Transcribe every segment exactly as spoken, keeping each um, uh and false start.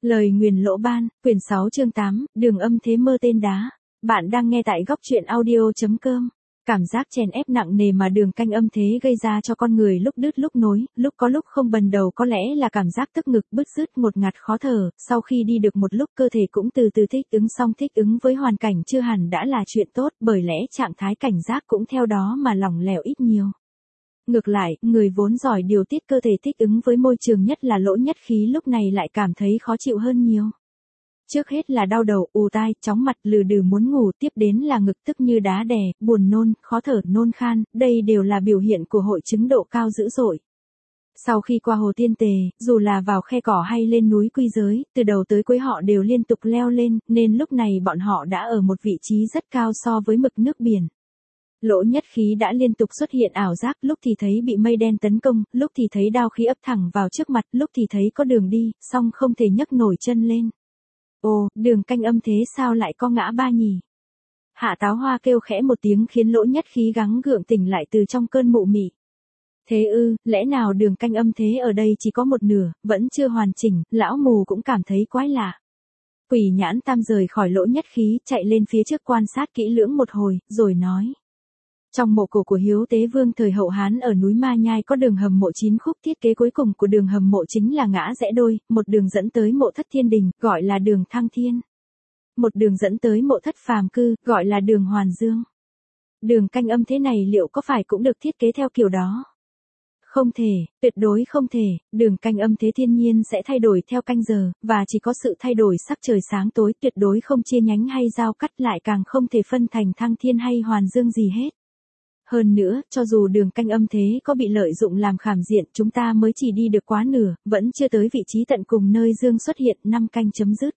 Lời nguyền lỗ ban, quyển sáu chương tám, đường âm thế mơ tên đá. Bạn đang nghe tại góc truyện audio.com. Cảm giác chèn ép nặng nề mà đường canh âm thế gây ra cho con người lúc đứt lúc nối, lúc có lúc không bần đầu có lẽ là cảm giác tức ngực bứt rứt một ngạt khó thở, sau khi đi được một lúc cơ thể cũng từ từ thích ứng xong thích ứng với hoàn cảnh chưa hẳn đã là chuyện tốt bởi lẽ trạng thái cảnh giác cũng theo đó mà lỏng lẻo ít nhiều. Ngược lại, người vốn giỏi điều tiết cơ thể thích ứng với môi trường nhất là Lỗ Nhất Khí lúc này lại cảm thấy khó chịu hơn nhiều. Trước hết là đau đầu, ù tai, chóng mặt, lừ đừ muốn ngủ, tiếp đến là ngực tức như đá đè, buồn nôn, khó thở, nôn khan, đây đều là biểu hiện của hội chứng độ cao dữ dội. Sau khi qua hồ Tiên Tề, dù là vào khe cỏ hay lên núi Quy Giới, từ đầu tới cuối họ đều liên tục leo lên, nên lúc này bọn họ đã ở một vị trí rất cao so với mực nước biển. Lỗ Nhất Khí đã liên tục xuất hiện ảo giác, lúc thì thấy bị mây đen tấn công, lúc thì thấy đao khí ập thẳng vào trước mặt, lúc thì thấy có đường đi, song không thể nhấc nổi chân lên. Ồ, đường canh âm thế sao lại có ngã ba nhỉ? Hạ Táo Hoa kêu khẽ một tiếng khiến Lỗ Nhất Khí gắng gượng tỉnh lại từ trong cơn mụ mị. Thế ư, lẽ nào đường canh âm thế ở đây chỉ có một nửa, vẫn chưa hoàn chỉnh, lão mù cũng cảm thấy quái lạ. Quỷ Nhãn Tam rời khỏi Lỗ Nhất Khí, chạy lên phía trước quan sát kỹ lưỡng một hồi, rồi nói. Trong mộ cổ của Hiếu Tế Vương thời Hậu Hán ở núi Ma Nhai có đường hầm mộ chín khúc, thiết kế cuối cùng của đường hầm mộ chính là ngã rẽ đôi, một đường dẫn tới mộ Thất Thiên Đình, gọi là đường Thăng Thiên. Một đường dẫn tới mộ Thất Phàm Cư, gọi là đường Hoàn Dương. Đường canh âm thế này liệu có phải cũng được thiết kế theo kiểu đó? Không thể, tuyệt đối không thể, đường canh âm thế thiên nhiên sẽ thay đổi theo canh giờ, và chỉ có sự thay đổi sắc trời sáng tối, tuyệt đối không chia nhánh hay giao cắt, lại càng không thể phân thành Thăng Thiên hay Hoàn Dương gì hết. Hơn nữa, cho dù đường canh âm thế có bị lợi dụng làm khảm diện, chúng ta mới chỉ đi được quá nửa, vẫn chưa tới vị trí tận cùng nơi Dương xuất hiện, năm canh chấm dứt.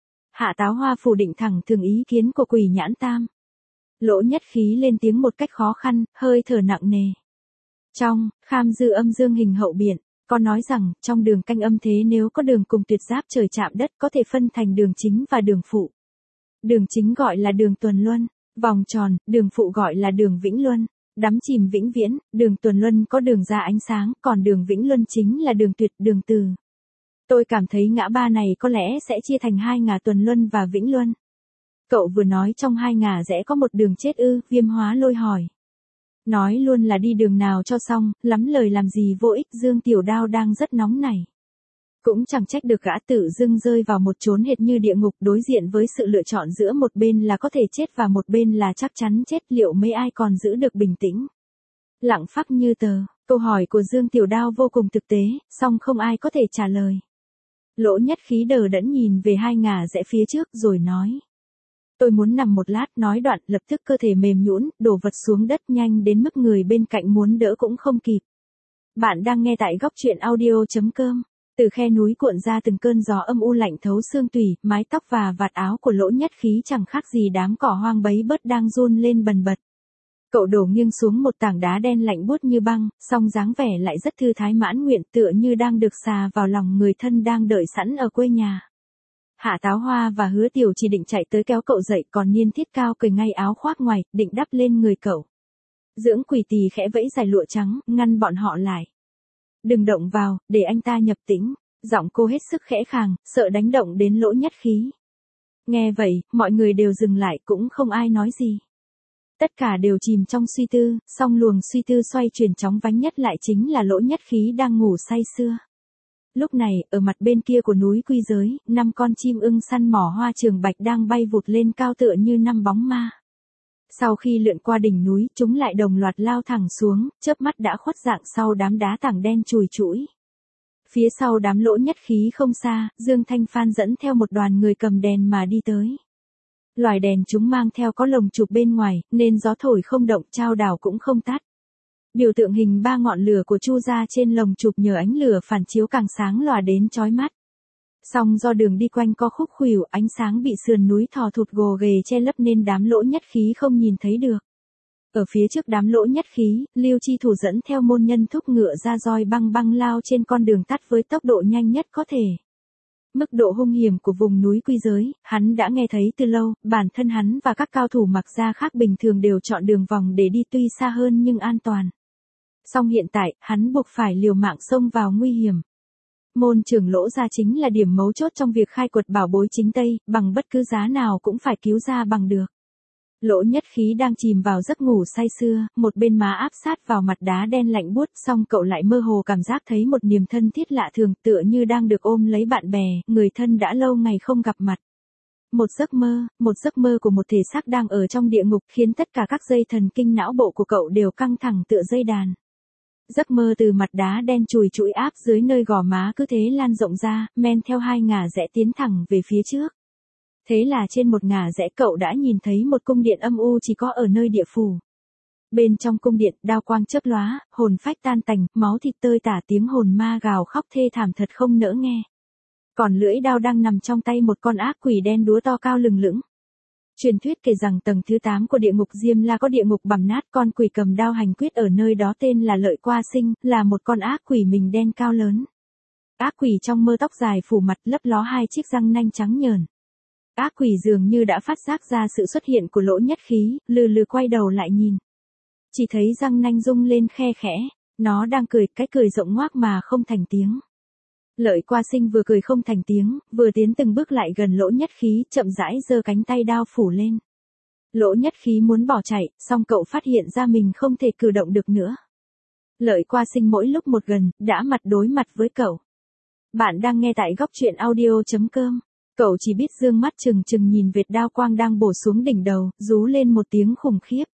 Hạ Táo Hoa phủ định thẳng thường ý kiến của Quỷ Nhãn Tam. Lỗ Nhất Khí lên tiếng một cách khó khăn, hơi thở nặng nề. Trong, kham dư âm dương hình hậu biện, có nói rằng, trong đường canh âm thế nếu có đường cùng tuyệt giáp trời chạm đất có thể phân thành đường chính và đường phụ. Đường chính gọi là đường tuần luân, vòng tròn, đường phụ gọi là đường vĩnh luân. Đắm chìm vĩnh viễn, đường tuần luân có đường ra ánh sáng, còn đường vĩnh luân chính là đường tuyệt, đường từ. Tôi cảm thấy ngã ba này có lẽ sẽ chia thành hai ngả tuần luân và vĩnh luân. Cậu vừa nói trong hai ngả rẽ có một đường chết ư? Viêm Hóa Lôi hỏi. Nói luôn là đi đường nào cho xong, lắm lời làm gì vô ích. Dương Tiểu Đao đang rất nóng này. Cũng chẳng trách được gã tự dưng rơi vào một chốn hệt như địa ngục, đối diện với sự lựa chọn giữa một bên là có thể chết và một bên là chắc chắn chết, liệu mấy ai còn giữ được bình tĩnh. Lặng phắc như tờ, câu hỏi của Dương Tiểu Đao vô cùng thực tế, song không ai có thể trả lời. Lỗ Nhất Khí đờ đẫn nhìn về hai ngả rẽ phía trước rồi nói. Tôi muốn nằm một lát, nói đoạn lập tức cơ thể mềm nhũn, đổ vật xuống đất nhanh đến mức người bên cạnh muốn đỡ cũng không kịp. Bạn đang nghe tại góc truyện audio.com. Từ khe núi cuộn ra từng cơn gió âm u lạnh thấu xương tủy, mái tóc và vạt áo của Lỗ Nhất Khí chẳng khác gì đám cỏ hoang bấy bớt đang run lên bần bật. Cậu đổ nghiêng xuống một tảng đá đen lạnh buốt như băng, song dáng vẻ lại rất thư thái mãn nguyện, tựa như đang được xà vào lòng người thân đang đợi sẵn ở quê nhà. Hạ Táo Hoa và Hứa Tiểu chỉ định chạy tới kéo cậu dậy, còn Niên Thiết Cao cởi ngay áo khoác ngoài, định đắp lên người cậu. Dưỡng Quỷ Tỳ khẽ vẫy giải lụa trắng, ngăn bọn họ lại. Đừng động vào, để anh ta nhập tĩnh. Giọng cô hết sức khẽ khàng, sợ đánh động đến Lỗ Nhất Khí. Nghe vậy, mọi người đều dừng lại, cũng không ai nói gì. Tất cả đều chìm trong suy tư, song luồng suy tư xoay chuyển chóng vánh nhất lại chính là Lỗ Nhất Khí đang ngủ say sưa. Lúc này, ở mặt bên kia của núi Quy Giới, năm con chim ưng săn mỏ hoa trường bạch đang bay vụt lên cao tựa như năm bóng ma. Sau khi lượn qua đỉnh núi, chúng lại đồng loạt lao thẳng xuống, chớp mắt đã khuất dạng sau đám đá tảng đen chùi chũi. Phía sau đám Lỗ Nhất Khí không xa, Dương Thanh Phan dẫn theo một đoàn người cầm đèn mà đi tới. Loài đèn chúng mang theo có lồng chụp bên ngoài, nên gió thổi không động, chao đảo cũng không tắt. Biểu tượng hình ba ngọn lửa của Chu gia trên lồng chụp nhờ ánh lửa phản chiếu càng sáng lòa đến chói mắt. Song do đường đi quanh co khúc khuỷu, ánh sáng bị sườn núi thò thụt gồ ghề che lấp nên đám Lỗ Nhất Khí không nhìn thấy được. Ở phía trước đám Lỗ Nhất Khí, Lưu Chi Thủ dẫn theo môn nhân thúc ngựa ra roi băng băng lao trên con đường tắt với tốc độ nhanh nhất có thể. Mức độ hung hiểm của vùng núi Quy Giới, hắn đã nghe thấy từ lâu, bản thân hắn và các cao thủ mặc da khác bình thường đều chọn đường vòng để đi tuy xa hơn nhưng an toàn. Song hiện tại, hắn buộc phải liều mạng xông vào nguy hiểm. Môn trưởng Lỗ gia chính là điểm mấu chốt trong việc khai quật bảo bối chính Tây, bằng bất cứ giá nào cũng phải cứu ra bằng được. Lỗ Nhất Khí đang chìm vào giấc ngủ say sưa, một bên má áp sát vào mặt đá đen lạnh buốt, xong cậu lại mơ hồ cảm giác thấy một niềm thân thiết lạ thường, tựa như đang được ôm lấy bạn bè, người thân đã lâu ngày không gặp mặt. Một giấc mơ, một giấc mơ của một thể xác đang ở trong địa ngục, khiến tất cả các dây thần kinh não bộ của cậu đều căng thẳng tựa dây đàn. Giấc mơ từ mặt đá đen chùi chũi áp dưới nơi gò má cứ thế lan rộng ra, men theo hai ngả rẽ tiến thẳng về phía trước. Thế là trên một ngả rẽ cậu đã nhìn thấy một cung điện âm u chỉ có ở nơi địa phủ. Bên trong cung điện, đao quang chớp lóa, hồn phách tan tành, máu thịt tơi tả, tiếng hồn ma gào khóc thê thảm thật không nỡ nghe. Còn lưỡi đao đang nằm trong tay một con ác quỷ đen đúa to cao lừng lững. Truyền thuyết kể rằng tầng thứ tám của địa ngục Diêm La có địa ngục bằm nát, con quỷ cầm đao hành quyết ở nơi đó tên là Lợi Qua Sinh, là một con ác quỷ mình đen cao lớn. Ác quỷ trong mơ tóc dài phủ mặt, lấp ló hai chiếc răng nanh trắng nhờn. Ác quỷ dường như đã phát giác ra sự xuất hiện của Lỗ Nhất Khí, lừ lừ quay đầu lại nhìn. Chỉ thấy răng nanh rung lên khe khẽ, nó đang cười, cái cười rộng ngoác mà không thành tiếng. Lợi Qua Sinh vừa cười không thành tiếng, vừa tiến từng bước lại gần Lỗ Nhất Khí, chậm rãi giơ cánh tay đao phủ lên. Lỗ Nhất Khí muốn bỏ chạy, song cậu phát hiện ra mình không thể cử động được nữa. Lợi Qua Sinh mỗi lúc một gần, đã mặt đối mặt với cậu. Bạn đang nghe tại góc truyện audio chấm com. Cậu chỉ biết dương mắt trừng trừng nhìn vệt đao quang đang bổ xuống đỉnh đầu, rú lên một tiếng khủng khiếp.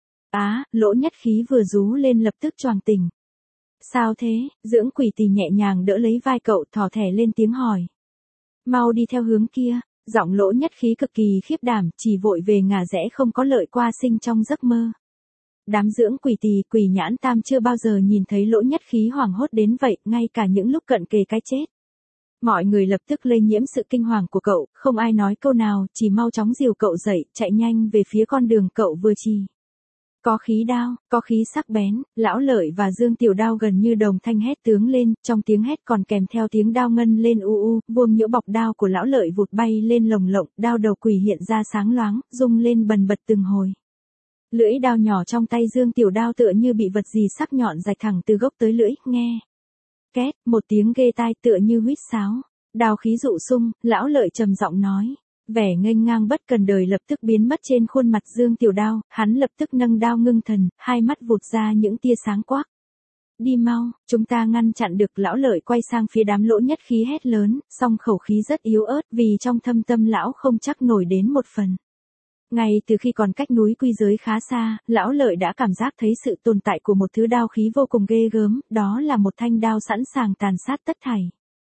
Á, Lỗ Nhất Khí vừa rú lên lập tức choàng tỉnh. Sao thế? Dưỡng Quỷ Tỳ nhẹ nhàng đỡ lấy vai cậu, thỏ thẻ lên tiếng hỏi. Mau đi theo hướng kia. Giọng Lỗ Nhất Khí cực kỳ khiếp đảm, chỉ vội về ngả rẽ không có Lợi Qua Sinh trong giấc mơ. Đám dưỡng Quỷ Tỳ, Quỷ Nhãn Tam chưa bao giờ nhìn thấy Lỗ Nhất Khí hoảng hốt đến vậy, ngay cả những lúc cận kề cái chết. Mọi người lập tức lây nhiễm sự kinh hoàng của cậu, không ai nói câu nào, chỉ mau chóng dìu cậu dậy, chạy nhanh về phía con đường cậu vừa chỉ. Có khí đao, có khí sắc bén, Lão Lợi và Dương Tiểu Đao gần như đồng thanh hét tướng lên, trong tiếng hét còn kèm theo tiếng đao ngân lên u u, vuông nhũ bọc đao của Lão Lợi vụt bay lên lồng lộng, đao đầu quỷ hiện ra sáng loáng, rung lên bần bật từng hồi. Lưỡi đao nhỏ trong tay Dương Tiểu Đao tựa như bị vật gì sắc nhọn rạch thẳng từ gốc tới lưỡi, nghe. Két, một tiếng ghê tai tựa như huýt sáo. Đao khí dụ sung, Lão Lợi trầm giọng nói. Vẻ nghênh ngang bất cần đời lập tức biến mất trên khuôn mặt Dương Tiểu Đao, hắn lập tức nâng đao ngưng thần, hai mắt vụt ra những tia sáng quắc. Đi mau, chúng ta ngăn chặn được. Lão Lợi quay sang phía đám Lỗ Nhất Khí hét lớn, song khẩu khí rất yếu ớt vì trong thâm tâm lão không chắc nổi đến một phần. Ngay từ khi còn cách núi Quy Giới khá xa, Lão Lợi đã cảm giác thấy sự tồn tại của một thứ đao khí vô cùng ghê gớm, đó là một thanh đao sẵn sàng tàn sát tất thảy.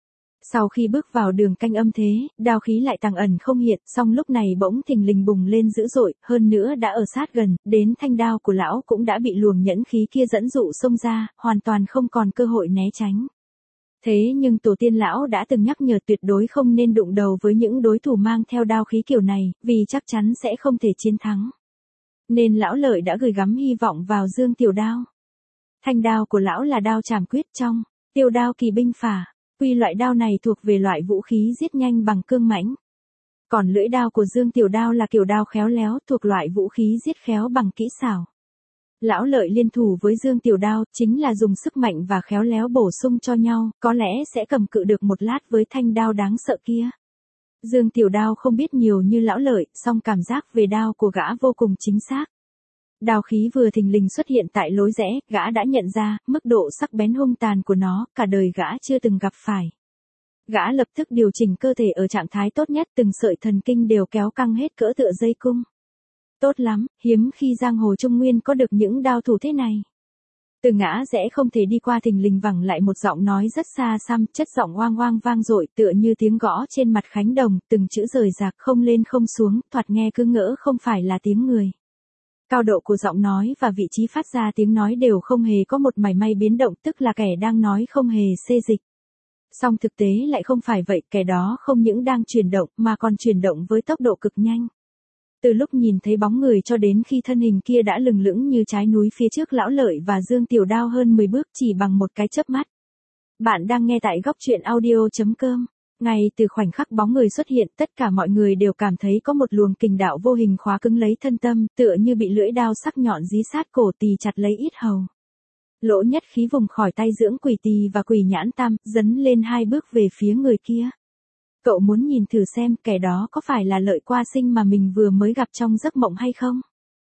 Sau khi bước vào đường canh âm thế, đao khí lại tàng ẩn không hiện, song lúc này bỗng thình lình bùng lên dữ dội, hơn nữa đã ở sát gần, đến thanh đao của lão cũng đã bị luồng nhẫn khí kia dẫn dụ xông ra, hoàn toàn không còn cơ hội né tránh. Thế nhưng tổ tiên lão đã từng nhắc nhở tuyệt đối không nên đụng đầu với những đối thủ mang theo đao khí kiểu này, vì chắc chắn sẽ không thể chiến thắng. Nên Lão Lợi đã gửi gắm hy vọng vào Dương Tiểu Đao. Thanh đao của lão là đao trảm quyết trong Tiêu Đao Kỳ Binh Phả. Tuy loại đao này thuộc về loại vũ khí giết nhanh bằng cương mãnh. Còn lưỡi đao của Dương Tiểu Đao là kiểu đao khéo léo, thuộc loại vũ khí giết khéo bằng kỹ xảo. Lão Lợi liên thủ với Dương Tiểu Đao, chính là dùng sức mạnh và khéo léo bổ sung cho nhau, có lẽ sẽ cầm cự được một lát với thanh đao đáng sợ kia. Dương Tiểu Đao không biết nhiều như Lão Lợi, song cảm giác về đao của gã vô cùng chính xác. Đao khí vừa thình lình xuất hiện tại lối rẽ, gã đã nhận ra, mức độ sắc bén hung tàn của nó, cả đời gã chưa từng gặp phải. Gã lập tức điều chỉnh cơ thể ở trạng thái tốt nhất, từng sợi thần kinh đều kéo căng hết cỡ tựa dây cung. Tốt lắm, hiếm khi giang hồ Trung Nguyên có được những đao thủ thế này. Từ ngã rẽ không thể đi qua thình lình vẳng lại một giọng nói rất xa xăm, chất giọng oang oang vang dội tựa như tiếng gõ trên mặt khánh đồng, từng chữ rời rạc không lên không xuống, thoạt nghe cứ ngỡ không phải là tiếng người. Cao độ của giọng nói và vị trí phát ra tiếng nói đều không hề có một mảy may biến động, tức là kẻ đang nói không hề xê dịch. Song thực tế lại không phải vậy, kẻ đó không những đang chuyển động mà còn chuyển động với tốc độ cực nhanh. Từ lúc nhìn thấy bóng người cho đến khi thân hình kia đã lừng lững như trái núi phía trước Lão Lợi và Dương Tiểu Đao hơn mười bước chỉ bằng một cái chớp mắt. Bạn đang nghe tại góc truyện audio chấm com. Ngay từ khoảnh khắc bóng người xuất hiện, tất cả mọi người đều cảm thấy có một luồng kình đạo vô hình khóa cứng lấy thân tâm, tựa như bị lưỡi đao sắc nhọn dí sát cổ tì chặt lấy yết hầu. Lỗ Nhất Khí vùng khỏi tay dưỡng quỷ tỳ và quỷ nhãn tam, dấn lên hai bước về phía người kia. Cậu muốn nhìn thử xem kẻ đó có phải là Lợi Qua Sinh mà mình vừa mới gặp trong giấc mộng hay không?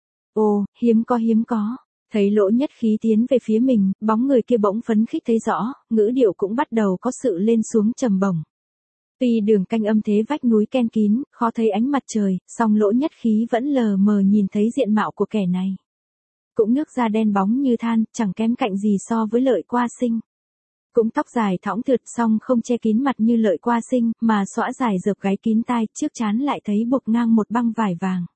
Ồ, hiếm có hiếm có. Thấy Lỗ Nhất Khí tiến về phía mình, bóng người kia bỗng phấn khích thấy rõ, ngữ điệu cũng bắt đầu có sự lên xuống trầm bổng. Tuy đường canh âm thế vách núi ken kín, khó thấy ánh mặt trời, song Lỗ Nhất Khí vẫn lờ mờ nhìn thấy diện mạo của kẻ này. Cũng nước da đen bóng như than, chẳng kém cạnh gì so với Lợi Qua Sinh. Cũng tóc dài thõng thượt song không che kín mặt như Lợi Qua Sinh, mà xõa dài dợp gáy kín tai, trước trán lại thấy buộc ngang một băng vải vàng.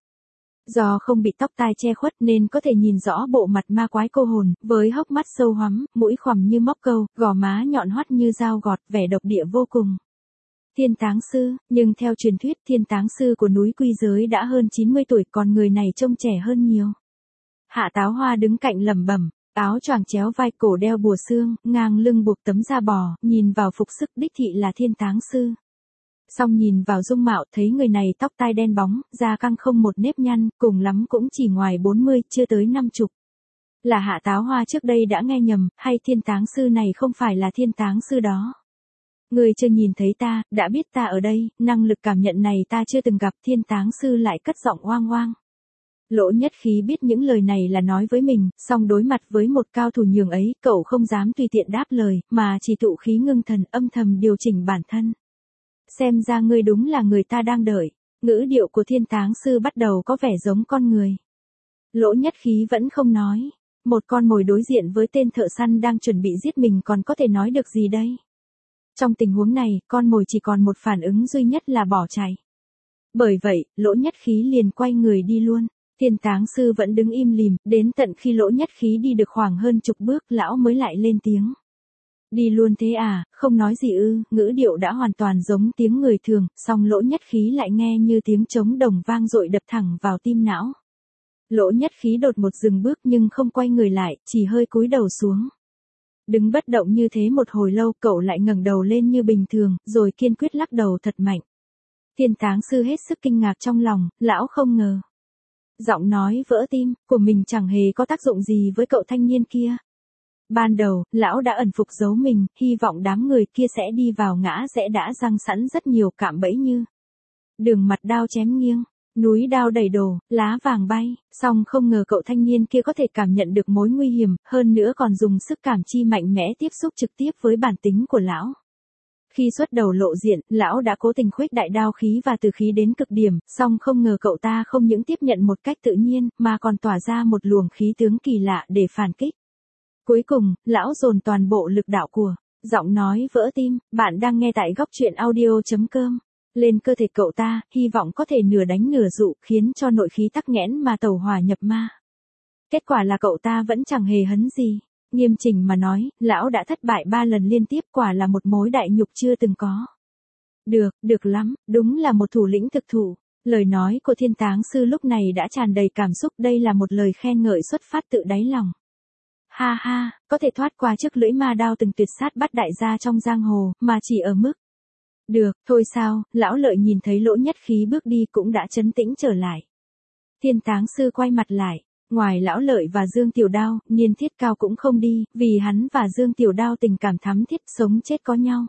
Do không bị tóc tai che khuất nên có thể nhìn rõ bộ mặt ma quái cô hồn, với hốc mắt sâu hoắm, mũi khoằm như móc câu, gò má nhọn hoắt như dao gọt, vẻ độc địa vô cùng. Thiên táng sư, nhưng theo truyền thuyết thiên táng sư của núi Quy Giới đã hơn chín mươi tuổi, còn người này trông trẻ hơn nhiều. Hạ Táo Hoa đứng cạnh lẩm bẩm, áo choàng chéo vai, cổ đeo bùa xương, ngang lưng buộc tấm da bò, nhìn vào phục sức đích thị là thiên táng sư. Song nhìn vào dung mạo thấy người này tóc tai đen bóng, da căng không một nếp nhăn, cùng lắm cũng chỉ ngoài bốn mươi, chưa tới năm chục. Là Hạ Táo Hoa trước đây đã nghe nhầm, hay thiên táng sư này không phải là thiên táng sư đó? Người chưa nhìn thấy ta, đã biết ta ở đây, năng lực cảm nhận này ta chưa từng gặp. Thiên táng sư lại cất giọng oang oang. Lỗ Nhất Khí biết những lời này là nói với mình, song đối mặt với một cao thủ nhường ấy, cậu không dám tùy tiện đáp lời, mà chỉ tụ khí ngưng thần, âm thầm điều chỉnh bản thân. Xem ra ngươi đúng là người ta đang đợi. Ngữ điệu của thiên táng sư bắt đầu có vẻ giống con người. Lỗ Nhất Khí vẫn không nói. Một con mồi đối diện với tên thợ săn đang chuẩn bị giết mình còn có thể nói được gì đây? Trong tình huống này, con mồi chỉ còn một phản ứng duy nhất là bỏ chạy. Bởi vậy, Lỗ Nhất Khí liền quay người đi luôn. Thiên táng sư vẫn đứng im lìm, đến tận khi Lỗ Nhất Khí đi được khoảng hơn chục bước, lão mới lại lên tiếng. Đi luôn thế à, không nói gì ư? Ngữ điệu đã hoàn toàn giống tiếng người thường, song Lỗ Nhất Khí lại nghe như tiếng trống đồng vang dội đập thẳng vào tim não. Lỗ Nhất Khí đột một dừng bước nhưng không quay người lại, chỉ hơi cúi đầu xuống. Đứng bất động như thế một hồi lâu, cậu lại ngẩng đầu lên như bình thường, rồi kiên quyết lắc đầu thật mạnh. Thiên táng sư hết sức kinh ngạc trong lòng, lão không ngờ. Giọng nói vỡ tim của mình chẳng hề có tác dụng gì với cậu thanh niên kia. Ban đầu, lão đã ẩn phục giấu mình, hy vọng đám người kia sẽ đi vào ngã rẽ đã răng sẵn rất nhiều cạm bẫy như đường mặt đao chém nghiêng, núi đao đầy đổ, lá vàng bay, song không ngờ cậu thanh niên kia có thể cảm nhận được mối nguy hiểm, hơn nữa còn dùng sức cảm chi mạnh mẽ tiếp xúc trực tiếp với bản tính của lão. Khi xuất đầu lộ diện, lão đã cố tình khuếch đại đao khí và từ khí đến cực điểm, song không ngờ cậu ta không những tiếp nhận một cách tự nhiên, mà còn tỏa ra một luồng khí tướng kỳ lạ để phản kích. Cuối cùng, lão dồn toàn bộ lực đạo của giọng nói vỡ tim. Bạn đang nghe tại góc truyện audio chấm com. Lên cơ thể cậu ta, hy vọng có thể nửa đánh nửa dụ, khiến cho nội khí tắc nghẽn mà tẩu hỏa nhập ma. Kết quả là cậu ta vẫn chẳng hề hấn gì. Nghiêm chỉnh mà nói, lão đã thất bại ba lần liên tiếp, quả là một mối đại nhục chưa từng có. Được, được lắm, đúng là một thủ lĩnh thực thụ. Lời nói của thiên táng sư lúc này đã tràn đầy cảm xúc, đây là một lời khen ngợi xuất phát tự đáy lòng. Ha ha, có thể thoát qua chiếc lưỡi ma đao từng tuyệt sát bắt đại gia trong giang hồ, mà chỉ ở mức. Được, thôi sao, lão Lợi nhìn thấy Lỗ Nhất Khí bước đi cũng đã trấn tĩnh trở lại. Thiên táng sư quay mặt lại. Ngoài lão Lợi và Dương Tiểu Đao, Niên Thiết Cao cũng không đi, vì hắn và Dương Tiểu Đao tình cảm thắm thiết, sống chết có nhau.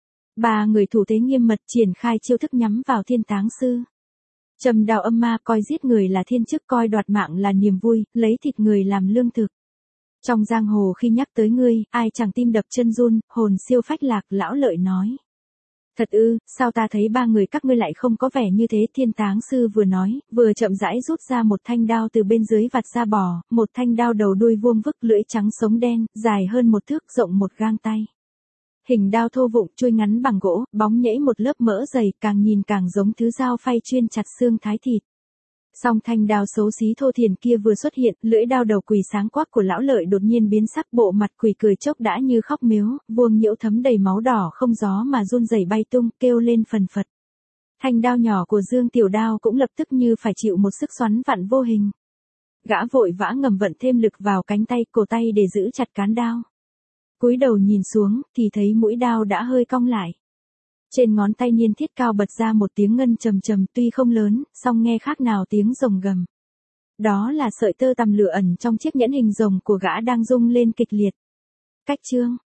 Ba người thủ thế nghiêm mật triển khai chiêu thức nhắm vào thiên táng sư. Trầm đao âm ma, coi giết người là thiên chức, coi đoạt mạng là niềm vui, lấy thịt người làm lương thực. Trong giang hồ khi nhắc tới ngươi, ai chẳng tim đập chân run, hồn siêu phách lạc, lão Lợi nói. Thật ư, sao ta thấy ba người các ngươi lại không có vẻ như thế? Thiên táng sư vừa nói, vừa chậm rãi rút ra một thanh đao từ bên dưới vạt da bò, một thanh đao đầu đuôi vuông vức, lưỡi trắng sống đen, dài hơn một thước, rộng một gang tay. Hình đao thô vụng, chuôi ngắn bằng gỗ, bóng nhễ một lớp mỡ dày, càng nhìn càng giống thứ dao phay chuyên chặt xương thái thịt. Song thanh đao xấu xí thô thiển kia vừa xuất hiện, lưỡi đao đầu quỷ sáng quắc của lão Lợi đột nhiên biến sắc, bộ mặt quỷ cười chốc đã như khóc miếu, vuông nhiễu thấm đầy máu đỏ không gió mà run rẩy bay tung, kêu lên phần phật. Thanh đao nhỏ của Dương Tiểu Đao cũng lập tức như phải chịu một sức xoắn vặn vô hình. Gã vội vã ngầm vận thêm lực vào cánh tay, cổ tay để giữ chặt cán đao. Cúi đầu nhìn xuống, thì thấy mũi đao đã hơi cong lại. Trên ngón tay Niên Thiết Cao bật ra một tiếng ngân trầm trầm, tuy không lớn, song nghe khác nào tiếng rồng gầm. Đó là sợi tơ tằm lửa ẩn trong chiếc nhẫn hình rồng của gã đang rung lên kịch liệt. Cách chương